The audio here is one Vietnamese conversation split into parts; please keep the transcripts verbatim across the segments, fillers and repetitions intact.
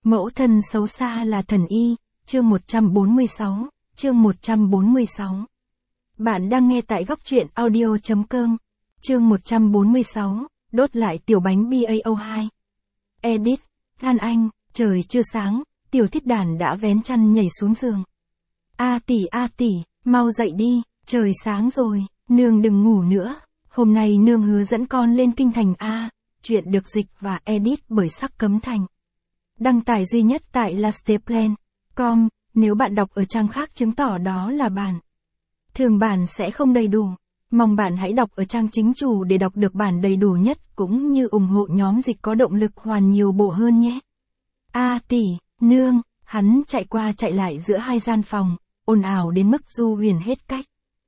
Mẫu thân xấu xa là thần y, chương một trăm bốn mươi sáu, chương một trăm bốn mươi sáu. Bạn đang nghe tại góc truyện audio chấm com, chương một trăm bốn mươi sáu, đốt lại tiểu bánh bê a o hai. Edit, Than Anh, trời chưa sáng, tiểu thiết đàn đã vén chăn nhảy xuống giường. A tỷ a tỷ, mau dậy đi, trời sáng rồi, nương đừng ngủ nữa, hôm nay nương hứa dẫn con lên kinh thành A, chuyện được dịch và edit bởi Sắc Cấm Thành. Đăng tải duy nhất tại lasteplan chấm com, nếu bạn đọc ở trang khác chứng tỏ đó là bản. Thường bản sẽ không đầy đủ, mong bạn hãy đọc ở trang chính chủ để đọc được bản đầy đủ nhất cũng như ủng hộ nhóm dịch có động lực hoàn nhiều bộ hơn nhé. A tỷ, nương, hắn chạy qua chạy lại giữa hai gian phòng, ồn ào đến mức Du Huyền hết cách.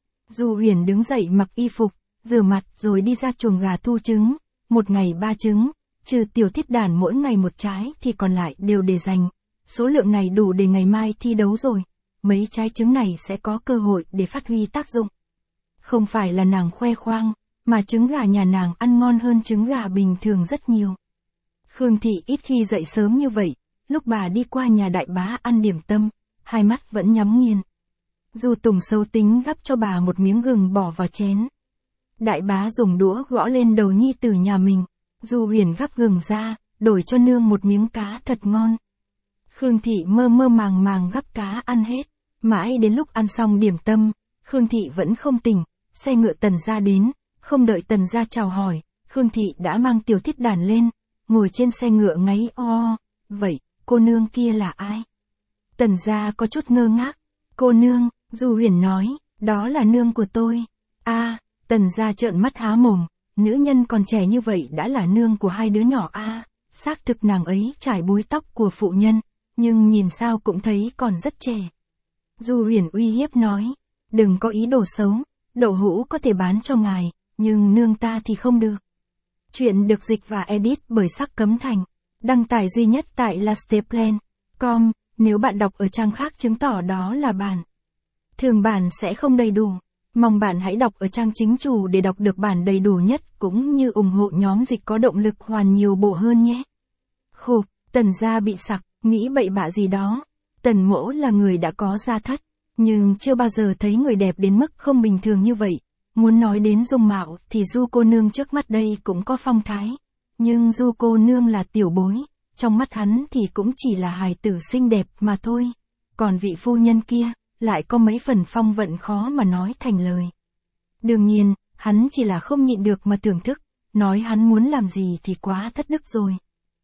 Du Huyền đứng dậy mặc y phục, rửa mặt rồi đi ra chuồng gà thu trứng, một ngày ba trứng, trừ tiểu thiết đàn mỗi ngày một trái thì còn lại đều để dành. Số lượng này đủ để ngày mai thi đấu rồi, mấy trái trứng này sẽ có cơ hội để phát huy tác dụng. Không phải là nàng khoe khoang, mà trứng gà nhà nàng ăn ngon hơn trứng gà bình thường rất nhiều. Khương Thị ít khi dậy sớm như vậy, lúc bà đi qua nhà đại bá ăn điểm tâm, hai mắt vẫn nhắm nghiền. Du Tùng xấu tính gắp cho bà một miếng gừng bỏ vào chén. Đại bá dùng đũa gõ lên đầu nhi tử nhà mình, Du Huyền gắp gừng ra, đổi cho nương một miếng cá thật ngon. Khương Thị mơ mơ màng màng gắp cá ăn hết, mãi đến lúc ăn xong điểm tâm, Khương Thị vẫn không tỉnh, xe ngựa Tần gia đến, không đợi Tần gia chào hỏi, Khương Thị đã mang tiểu thiết đàn lên, ngồi trên xe ngựa ngáy o, vậy, cô nương kia là ai? Tần gia có chút ngơ ngác, cô nương, Du Huyền nói, đó là nương của tôi. A, Tần gia trợn mắt há mồm, nữ nhân còn trẻ như vậy đã là nương của hai đứa nhỏ A, xác thực nàng ấy trải búi tóc của phụ nhân, nhưng nhìn sao cũng thấy còn rất trẻ. Du Huyền uy hiếp nói, đừng có ý đồ xấu, đậu hũ có thể bán cho ngài, nhưng nương ta thì không được. Chuyện được dịch và edit bởi Sắc Cấm Thành, đăng tải duy nhất tại lasteplan chấm com, nếu bạn đọc ở trang khác chứng tỏ đó là bản. Thường bản sẽ không đầy đủ, mong bạn hãy đọc ở trang chính chủ để đọc được bản đầy đủ nhất cũng như ủng hộ nhóm dịch có động lực hoàn nhiều bộ hơn nhé. Khục, Tần gia bị sặc, nghĩ bậy bạ gì đó. Tần mỗ là người đã có gia thất, nhưng chưa bao giờ thấy người đẹp đến mức không bình thường như vậy. Muốn nói đến dung mạo thì Du cô nương trước mắt đây cũng có phong thái, nhưng Du cô nương là tiểu bối, trong mắt hắn thì cũng chỉ là hài tử xinh đẹp mà thôi. Còn vị phu nhân kia, lại có mấy phần phong vận khó mà nói thành lời. Đương nhiên, hắn chỉ là không nhịn được mà thưởng thức, nói hắn muốn làm gì thì quá thất đức rồi.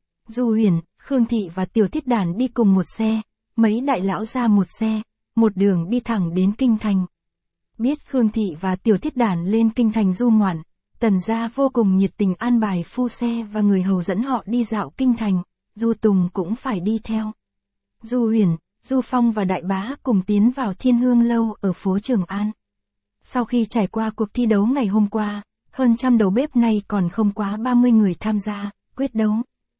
Du Huyền, Khương Thị và tiểu thiết đàn đi cùng một xe, mấy đại lão ra một xe, một đường đi thẳng đến kinh thành. Biết Khương Thị và tiểu thiết đàn lên kinh thành du ngoạn, Tần gia vô cùng nhiệt tình an bài phu xe và người hầu dẫn họ đi dạo kinh thành, Du Tùng cũng phải đi theo. Du Huyền, Du Phong và đại bá cùng tiến vào Thiên Hương Lâu ở phố Trường An. Sau khi trải qua cuộc thi đấu ngày hôm qua, hơn trăm đầu bếp nay còn không quá ba mươi người tham gia, quyết đấu.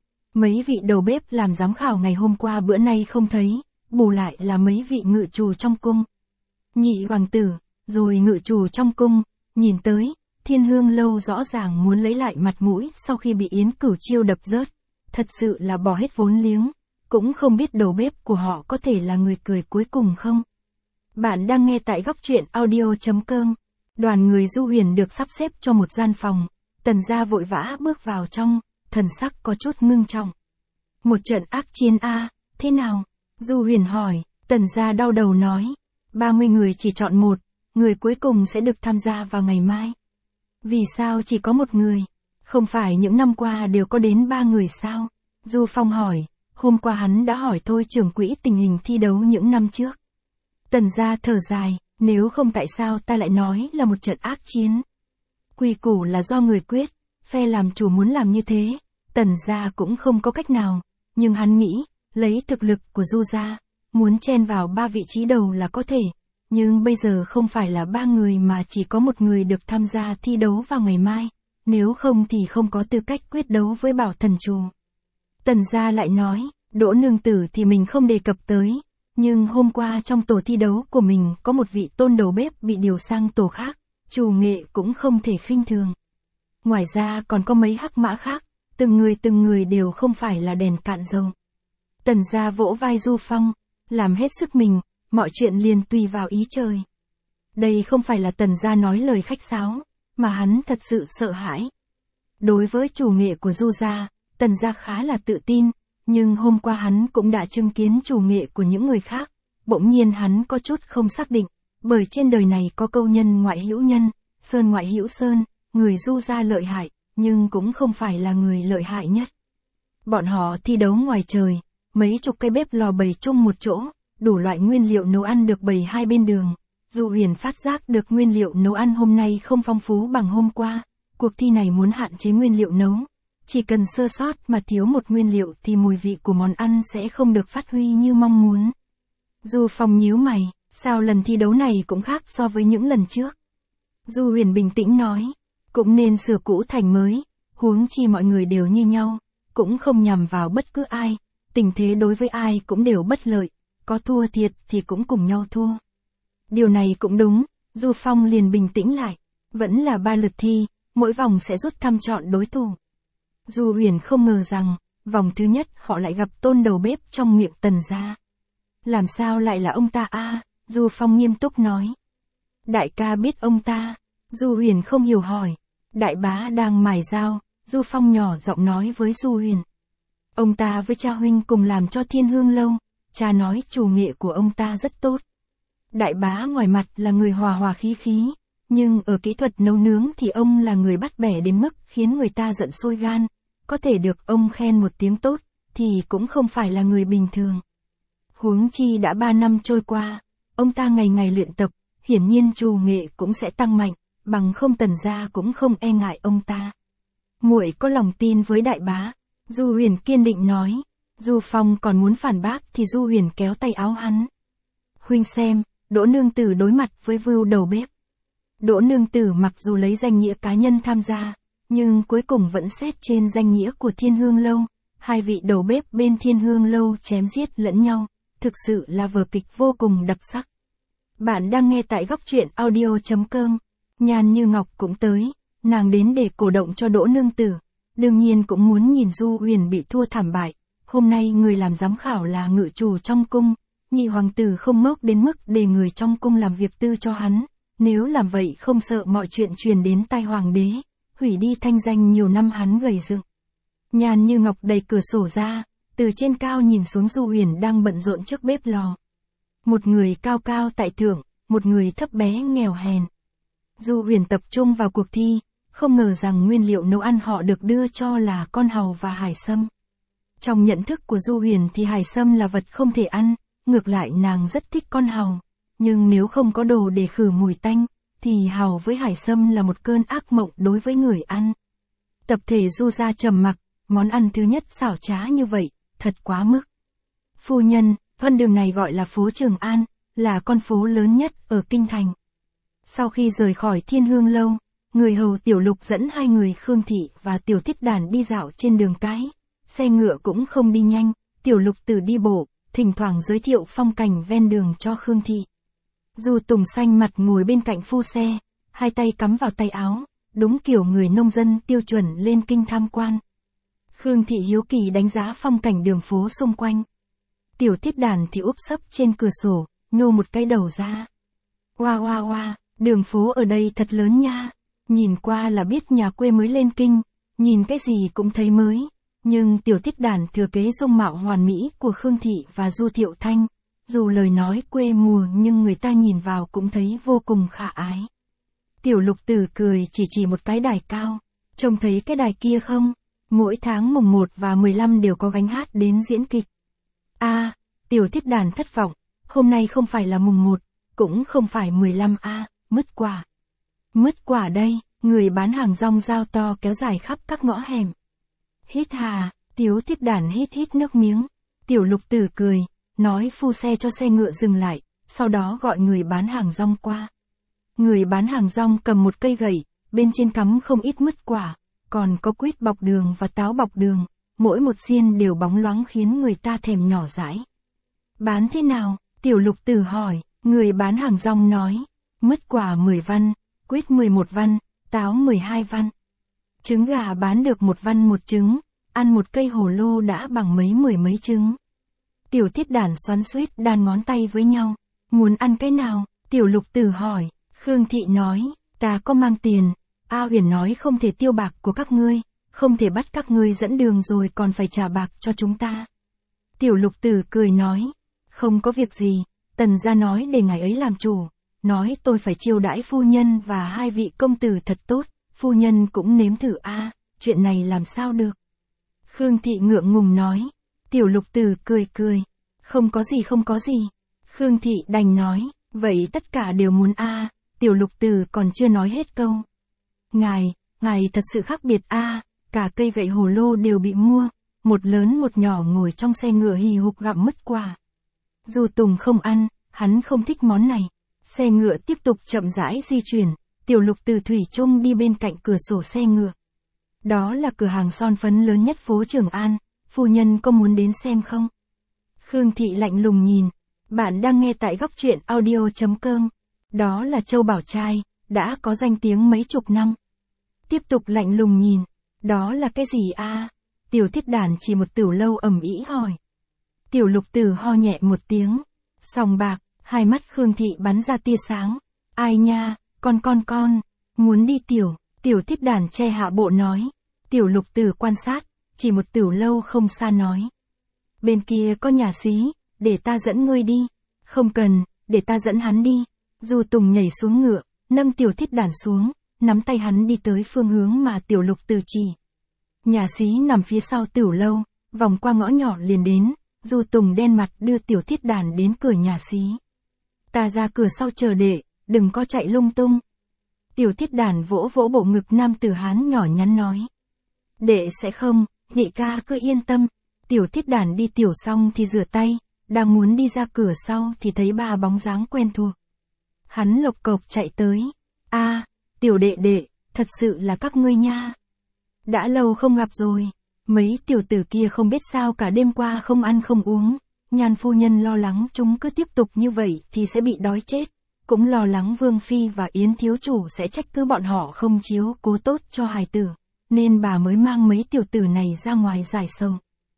Mấy vị đầu bếp làm giám khảo ngày hôm qua bữa nay không thấy, bù lại là mấy vị ngự trù trong cung. Nhị hoàng tử, rồi ngự trù trong cung, nhìn tới, Thiên Hương Lâu rõ ràng muốn lấy lại mặt mũi sau khi bị Yến Cửu Chiêu đập rớt. Thật sự là bỏ hết vốn liếng, cũng không biết đầu bếp của họ có thể là người cười cuối cùng không. Bạn đang nghe tại góc truyện audio chấm com, đoàn người Du Huyền được sắp xếp cho một gian phòng, Tần gia vội vã bước vào trong, thần sắc có chút ngưng trọng. Một trận ác chiến a, thế nào? Du Huyền hỏi, Tần gia đau đầu nói, ba mươi người chỉ chọn một, người cuối cùng sẽ được tham gia vào ngày mai. Vì sao chỉ có một người? Không phải những năm qua đều có đến ba người sao? Du Phong hỏi, hôm qua hắn đã hỏi thôi trưởng quỹ tình hình thi đấu những năm trước. Tần gia thở dài, nếu không tại sao ta lại nói là một trận ác chiến. Quy củ là do người quyết, phe làm chủ muốn làm như thế, Tần gia cũng không có cách nào, nhưng hắn nghĩ, lấy thực lực của Du gia, muốn chen vào ba vị trí đầu là có thể, nhưng bây giờ không phải là ba người mà chỉ có một người được tham gia thi đấu vào ngày mai, nếu không thì không có tư cách quyết đấu với Bảo Thần Trù. Tần gia lại nói, Đỗ nương tử thì mình không đề cập tới, nhưng hôm qua trong tổ thi đấu của mình có một vị tôn đầu bếp bị điều sang tổ khác, chủ nghệ cũng không thể khinh thường. Ngoài ra còn có mấy hắc mã khác, từng người từng người đều không phải là đèn cạn dầu. Tần gia vỗ vai Du Phong, làm hết sức mình, mọi chuyện liền tùy vào ý trời. Đây không phải là Tần gia nói lời khách sáo, mà hắn thật sự sợ hãi. Đối với chủ nghệ của Du gia, Tần gia khá là tự tin, nhưng hôm qua hắn cũng đã chứng kiến chủ nghệ của những người khác, bỗng nhiên hắn có chút không xác định, bởi trên đời này có câu nhân ngoại hữu nhân, sơn ngoại hữu sơn, người Du gia lợi hại, nhưng cũng không phải là người lợi hại nhất. Bọn họ thi đấu ngoài trời, mấy chục cây bếp lò bày chung một chỗ, đủ loại nguyên liệu nấu ăn được bày hai bên đường. Du Huyền phát giác được nguyên liệu nấu ăn hôm nay không phong phú bằng hôm qua, cuộc thi này muốn hạn chế nguyên liệu nấu. Chỉ cần sơ sót mà thiếu một nguyên liệu thì mùi vị của món ăn sẽ không được phát huy như mong muốn. Du Phong nhíu mày, sao lần thi đấu này cũng khác so với những lần trước? Du Huyền bình tĩnh nói, cũng nên sửa cũ thành mới, huống chi mọi người đều như nhau, cũng không nhằm vào bất cứ ai, tình thế đối với ai cũng đều bất lợi, có thua thiệt thì cũng cùng nhau thua. Điều này cũng đúng, Du Phong liền bình tĩnh lại, vẫn là ba lượt thi, mỗi vòng sẽ rút thăm chọn đối thủ. Du Huyền không ngờ rằng, vòng thứ nhất họ lại gặp tôn đầu bếp trong miệng Tần gia. Làm sao lại là ông ta a? Du Phong nghiêm túc nói. Đại ca biết ông ta, Du Huyền không hiểu hỏi. Đại bá đang mài dao, Du Phong nhỏ giọng nói với Du Huyền. Ông ta với cha huynh cùng làm cho Thiên Hương Lâu, cha nói chủ nghệ của ông ta rất tốt. Đại bá ngoài mặt là người hòa hòa khí khí, nhưng ở kỹ thuật nấu nướng thì ông là người bắt bẻ đến mức khiến người ta giận sôi gan. Có thể được ông khen một tiếng tốt, thì cũng không phải là người bình thường. Huống chi đã ba năm trôi qua, ông ta ngày ngày luyện tập, hiển nhiên chủ nghệ cũng sẽ tăng mạnh, bằng không Tần gia cũng không e ngại ông ta. Muội có lòng tin với đại bá, Du Huyền kiên định nói. Du Phong còn muốn phản bác thì Du Huyền kéo tay áo hắn. Huynh xem, Đỗ nương tử đối mặt với Vưu đầu bếp. Đỗ nương tử mặc dù lấy danh nghĩa cá nhân tham gia, nhưng cuối cùng vẫn xét trên danh nghĩa của Thiên Hương Lâu. Hai vị đầu bếp bên Thiên Hương Lâu chém giết lẫn nhau, thực sự là vở kịch vô cùng đặc sắc. Bạn đang nghe tại góc truyện audio chấm com. Nhan Như Ngọc cũng tới, nàng đến để cổ động cho Đỗ nương tử, đương nhiên cũng muốn nhìn Du Huyền bị thua thảm bại. Hôm nay người làm giám khảo là ngự chủ trong cung, nhị hoàng tử không ngốc đến mức để người trong cung làm việc tư cho hắn, nếu làm vậy không sợ mọi chuyện truyền đến tai hoàng đế, hủy đi thanh danh nhiều năm hắn gầy dựng. Nhan Như Ngọc đẩy cửa sổ ra, từ trên cao nhìn xuống Du Huyền đang bận rộn trước bếp lò. Một người cao cao tại thượng, một người thấp bé nghèo hèn. Du Huyền tập trung vào cuộc thi, không ngờ rằng nguyên liệu nấu ăn họ được đưa cho là con hàu và hải sâm. Trong nhận thức của Du Huyền thì hải sâm là vật không thể ăn, ngược lại nàng rất thích con hàu. Nhưng nếu không có đồ để khử mùi tanh, thì hàu với hải sâm là một cơn ác mộng đối với người ăn. Tập thể Du gia trầm mặc, món ăn thứ nhất xảo trá như vậy, thật quá mức. Phu nhân, con đường này gọi là phố Trường An, là con phố lớn nhất ở Kinh Thành. Sau khi rời khỏi Thiên Hương Lâu, người hầu Tiểu Lục dẫn hai người Khương Thị và Tiểu Thiết Đàn đi dạo trên đường cái. Xe ngựa cũng không đi nhanh, Tiểu Lục Tử đi bộ, thỉnh thoảng giới thiệu phong cảnh ven đường cho Khương Thị. Du Tùng xanh mặt ngồi bên cạnh phu xe, hai tay cắm vào tay áo, đúng kiểu người nông dân tiêu chuẩn lên kinh tham quan. Khương Thị hiếu kỳ đánh giá phong cảnh đường phố xung quanh. Tiểu Thiết Đàn thì úp sấp trên cửa sổ, nhô một cái đầu ra. Oa oa oa, đường phố ở đây thật lớn nha, nhìn qua là biết nhà quê mới lên kinh, nhìn cái gì cũng thấy mới. Nhưng Tiểu Thiết Đàn thừa kế dung mạo hoàn mỹ của Khương Thị và Du Thiệu Thanh, dù lời nói quê mùa nhưng người ta nhìn vào cũng thấy vô cùng khả ái. Tiểu Lục Tử cười chỉ chỉ một cái đài cao, trông thấy cái đài kia không? Mỗi tháng mùng một và mười lăm đều có gánh hát đến diễn kịch. A, à, Tiểu Thiết Đàn thất vọng, hôm nay không phải là mùng một, cũng không phải mười lăm a, à, mứt quả. Mứt quả đây, người bán hàng rong dao to kéo dài khắp các ngõ hẻm. Hít hà, Tiểu Thiết Đàn hít hít nước miếng. Tiểu Lục Tử cười, nói phu xe cho xe ngựa dừng lại, sau đó gọi người bán hàng rong qua. Người bán hàng rong cầm một cây gậy, bên trên cắm không ít mứt quả, còn có quýt bọc đường và táo bọc đường, mỗi một xiên đều bóng loáng khiến người ta thèm nhỏ dãi. Bán thế nào? Tiểu Lục Tử hỏi, người bán hàng rong nói, mứt quả mười văn, quýt mười một văn, táo mười hai văn. Trứng gà bán được một văn một trứng, ăn một cây hồ lô đã bằng mấy mười mấy trứng. Tiểu thiết đản xoắn xuýt đan ngón tay với nhau. Muốn ăn cái nào? Tiểu lục tử hỏi. Khương Thị nói, ta có mang tiền. A Huyền nói không thể tiêu bạc của các ngươi, không thể bắt các ngươi dẫn đường rồi còn phải trả bạc cho chúng ta. Tiểu lục tử cười nói, không có việc gì, Tần gia nói để ngài ấy làm chủ, nói tôi phải chiêu đãi phu nhân và hai vị công tử thật tốt, phu nhân cũng nếm thử a, chuyện này làm sao được. Khương Thị ngượng ngùng nói, tiểu lục tử cười cười, không có gì không có gì. Khương Thị đành nói, vậy tất cả đều muốn a, tiểu lục tử còn chưa nói hết câu. Ngài, ngài thật sự khác biệt a, cả cây gậy hồ lô đều bị mua, một lớn một nhỏ ngồi trong xe ngựa hì hục gặm mứt quả. Du Tùng không ăn, hắn không thích món này. Xe ngựa tiếp tục chậm rãi di chuyển, tiểu lục từ thủy chung đi bên cạnh cửa sổ xe ngựa. Đó là cửa hàng son phấn lớn nhất phố Trường An, phu nhân có muốn đến xem không? Khương Thị lạnh lùng nhìn, bạn đang nghe tại góc truyện audio chấm com. Đó là Châu Bảo Trai, đã có danh tiếng mấy chục năm. Tiếp tục lạnh lùng nhìn, đó là cái gì a? Tiểu thiết đản chỉ một tiểu lâu ầm ĩ hỏi. Tiểu lục tử ho nhẹ một tiếng, sòng bạc, hai mắt Khương Thị bắn ra tia sáng. Ai nha, con con con, muốn đi tiểu, tiểu thiết đản che hạ bộ nói. Tiểu lục tử quan sát, chỉ một tiểu lâu không xa nói. Bên kia có nhà xí, để ta dẫn ngươi đi. Không cần, để ta dẫn hắn đi. Du Tùng nhảy xuống ngựa, nâng tiểu thiết đản xuống, nắm tay hắn đi tới phương hướng mà tiểu lục tử chỉ. Nhà xí nằm phía sau tiểu lâu, vòng qua ngõ nhỏ liền đến. Du Tùng đen mặt đưa tiểu thiết đản đến cửa nhà xí. Ta ra cửa sau chờ đệ, đừng có chạy lung tung. Tiểu thiết đản vỗ vỗ bộ ngực nam tử Hán nhỏ nhắn nói. Đệ sẽ không, nhị ca cứ yên tâm. Tiểu thiết đản đi tiểu xong thì rửa tay, đang muốn đi ra cửa sau thì thấy ba bóng dáng quen thuộc. Hắn lộc cộc chạy tới. A, tiểu đệ đệ, thật sự là các ngươi nha. Đã lâu không gặp rồi. Mấy tiểu tử kia không biết sao cả đêm qua không ăn không uống. Nhan phu nhân lo lắng chúng cứ tiếp tục như vậy thì sẽ bị đói chết. Cũng lo lắng Vương Phi và Yến thiếu chủ sẽ trách cứ bọn họ không chiếu cố tốt cho hài tử. Nên bà mới mang mấy tiểu tử này ra ngoài giải sầu.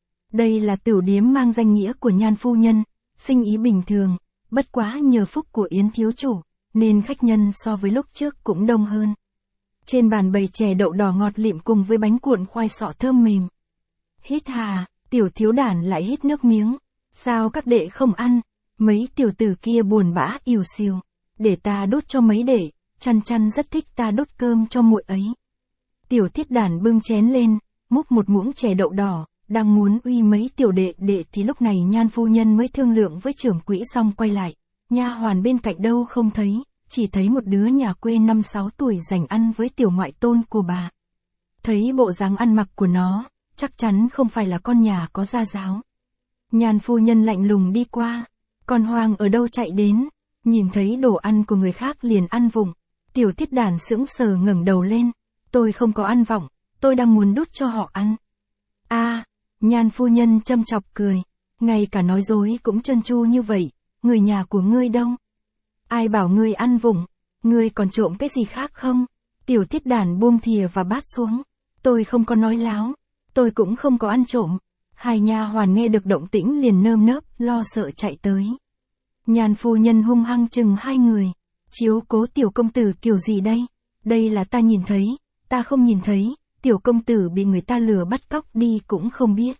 Đây là tiểu điếm mang danh nghĩa của Nhan phu nhân, sinh ý bình thường, bất quá nhờ phúc của Yến thiếu chủ, nên khách nhân so với lúc trước cũng đông hơn. Trên bàn bày chè đậu đỏ ngọt lịm cùng với bánh cuộn khoai sọ thơm mềm. Hít hà, tiểu thiếu đản lại hít nước miếng. Sao các đệ không ăn? Mấy tiểu tử kia buồn bã ỉu xìu. Để ta đốt cho mấy đệ, chăn chăn rất thích ta đốt cơm cho muội ấy. Tiểu thiết đản bưng chén lên, múc một muỗng chè đậu đỏ, đang muốn uy mấy tiểu đệ đệ thì lúc này Nhan phu nhân mới thương lượng với trưởng quỹ xong quay lại. Nha hoàn bên cạnh đâu không thấy, chỉ thấy một đứa nhà quê năm sáu tuổi dành ăn với tiểu ngoại tôn của bà. Thấy bộ dáng ăn mặc của nó, chắc chắn không phải là con nhà có gia giáo. Nhan phu nhân lạnh lùng đi qua, con hoang ở đâu chạy đến, nhìn thấy đồ ăn của người khác liền ăn vụng. Tiểu thiết đản sững sờ ngẩng đầu lên, tôi không có ăn vọng, tôi đang muốn đút cho họ ăn. A, à, Nhan phu nhân châm chọc cười, ngay cả nói dối cũng trơn tru như vậy, người nhà của ngươi đâu? Ai bảo ngươi ăn vụng, ngươi còn trộm cái gì khác không? Tiểu thiết đản buông thìa và bát xuống, tôi không có nói láo, tôi cũng không có ăn trộm. Hai nha hoàn nghe được động tĩnh liền nơm nớp, lo sợ chạy tới. Nhan phu nhân hung hăng chừng hai người, chiếu cố tiểu công tử kiểu gì đây? Đây là ta nhìn thấy, ta không nhìn thấy, tiểu công tử bị người ta lừa bắt cóc đi cũng không biết.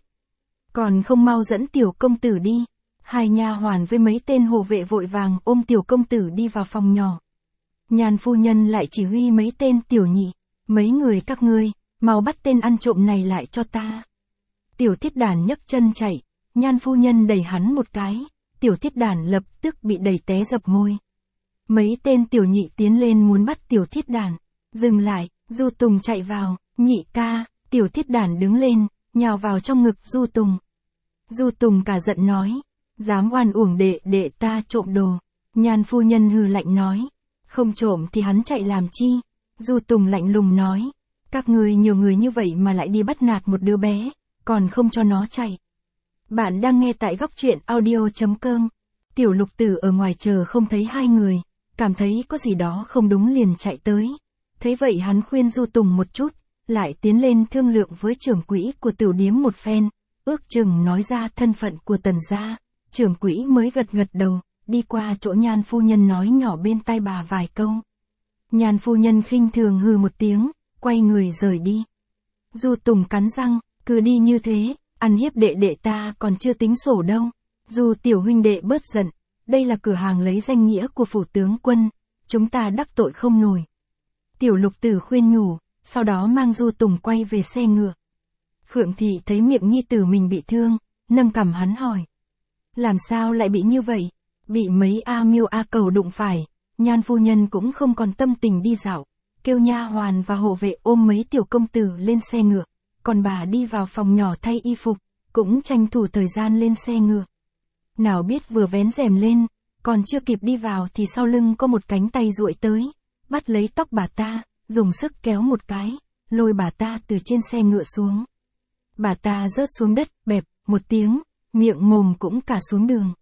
Còn không mau dẫn tiểu công tử đi. Hai nha hoàn với mấy tên hộ vệ vội vàng ôm tiểu công tử đi vào phòng nhỏ. Nhan phu nhân lại chỉ huy mấy tên tiểu nhị, mấy người các ngươi, mau bắt tên ăn trộm này lại cho ta. Tiểu thiết đản nhấc chân chạy, Nhan phu nhân đẩy hắn một cái, tiểu thiết đản lập tức bị đẩy té dập môi. Mấy tên tiểu nhị tiến lên muốn bắt tiểu thiết đản, dừng lại, Du Tùng chạy vào, nhị ca, tiểu thiết đản đứng lên, nhào vào trong ngực Du Tùng. Du Tùng cả giận nói, dám oan uổng đệ đệ ta trộm đồ. Nhan phu nhân hừ lạnh nói, không trộm thì hắn chạy làm chi. Du Tùng lạnh lùng nói, các ngươi nhiều người như vậy mà lại đi bắt nạt một đứa bé, còn không cho nó chạy. Bạn đang nghe tại góc truyện audio chấm com. Tiểu lục tử ở ngoài chờ không thấy hai người, cảm thấy có gì đó không đúng liền chạy tới. Thế vậy hắn khuyên Du Tùng một chút, lại tiến lên thương lượng với trưởng quỹ của tiểu điếm một phen, ước chừng nói ra thân phận của Tần gia, trưởng quỹ mới gật gật đầu, đi qua chỗ Nhan phu nhân nói nhỏ bên tai bà vài câu. Nhan phu nhân khinh thường hừ một tiếng, quay người rời đi. Du Tùng cắn răng, cứ đi như thế, ăn hiếp đệ đệ ta còn chưa tính sổ đâu. Du tiểu huynh đệ bớt giận, đây là cửa hàng lấy danh nghĩa của phủ tướng quân, chúng ta đắc tội không nổi. Tiểu Lục Tử khuyên nhủ, sau đó mang Du Tùng quay về xe ngựa. Khượng Thị thấy miệng nhi tử mình bị thương, nâng cằm hắn hỏi. Làm sao lại bị như vậy? Bị mấy A Miêu A Cầu đụng phải, Nhan phu nhân cũng không còn tâm tình đi dạo, kêu nha hoàn và hộ vệ ôm mấy tiểu công tử lên xe ngựa, còn bà đi vào phòng nhỏ thay y phục, cũng tranh thủ thời gian lên xe ngựa. Nào biết vừa vén rèm lên, còn chưa kịp đi vào thì sau lưng có một cánh tay duỗi tới, bắt lấy tóc bà ta, dùng sức kéo một cái, lôi bà ta từ trên xe ngựa xuống. Bà ta rớt xuống đất, bẹp, một tiếng, miệng mồm cũng cả xuống đường.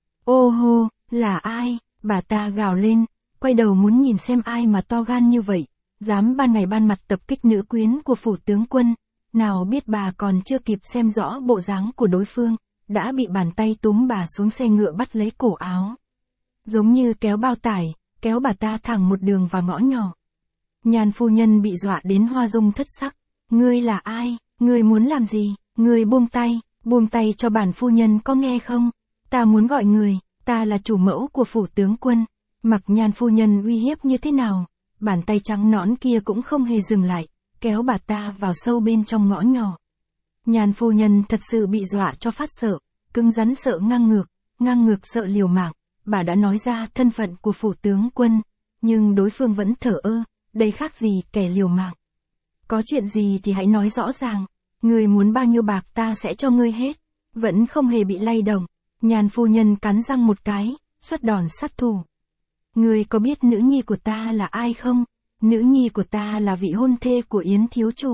Ô hô, là ai? Bà ta gào lên, quay đầu muốn nhìn xem ai mà to gan như vậy, dám ban ngày ban mặt tập kích nữ quyến của phủ tướng quân. Nào biết bà còn chưa kịp xem rõ bộ dáng của đối phương, đã bị bàn tay túm bà xuống xe ngựa bắt lấy cổ áo. Giống như kéo bao tải, kéo bà ta thẳng một đường vào ngõ nhỏ. Nhan phu nhân bị dọa đến hoa dung thất sắc. Ngươi là ai? Ngươi muốn làm gì? Ngươi buông tay, buông tay cho bản phu nhân có nghe không? Ta muốn gọi người, ta là chủ mẫu của phủ tướng quân. Mặc Nhan phu nhân uy hiếp như thế nào, bàn tay trắng nõn kia cũng không hề dừng lại, kéo bà ta vào sâu bên trong ngõ nhỏ. Nhan phu nhân thật sự bị dọa cho phát sợ, cứng rắn sợ ngang ngược, ngang ngược sợ liều mạng. Bà đã nói ra thân phận của phủ tướng quân, nhưng đối phương vẫn thở ơ, đây khác gì kẻ liều mạng. Có chuyện gì thì hãy nói rõ ràng, ngươi muốn bao nhiêu bạc ta sẽ cho ngươi hết. Vẫn không hề bị lay động, Nhan phu nhân cắn răng một cái, xuất đòn sát thủ. Ngươi có biết nữ nhi của ta là ai không? Nữ nhi của ta là vị hôn thê của Yến thiếu chủ.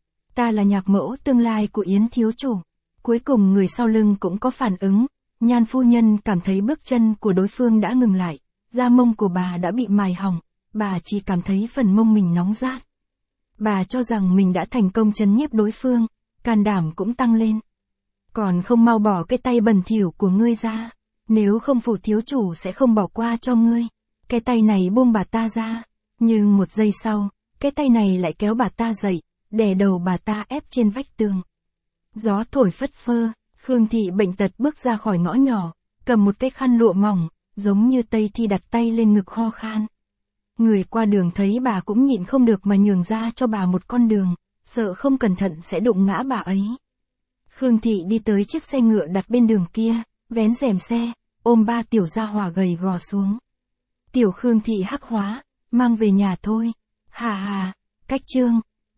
Ta là nhạc mẫu tương lai của Yến thiếu chủ. Cuối cùng người sau lưng cũng có phản ứng. Nhan phu nhân cảm thấy bước chân của đối phương đã ngừng lại, da mông của bà đã bị mài hỏng, bà chỉ cảm thấy phần mông mình nóng rát. Bà cho rằng mình đã thành công trấn nhiếp đối phương, can đảm cũng tăng lên. Còn không mau bỏ cái tay bẩn thỉu của ngươi ra, nếu không phủ thiếu chủ sẽ không bỏ qua cho ngươi. Cái tay này buông bà ta ra, nhưng một giây sau, cái tay này lại kéo bà ta dậy, đè đầu bà ta ép trên vách tường. Gió thổi phất phơ, Khương Thị bệnh tật bước ra khỏi ngõ nhỏ, cầm một cái khăn lụa mỏng, giống như Tây Thi đặt tay lên ngực ho khan. Người qua đường thấy bà cũng nhịn không được mà nhường ra cho bà một con đường, sợ không cẩn thận sẽ đụng ngã bà ấy. Khương Thị đi tới chiếc xe ngựa đặt bên đường kia, vén rèm xe, ôm ba tiểu gia hỏa gầy gò xuống. Tiểu Khương Thị hắc hóa, mang về nhà thôi. Hà hà, cách chương.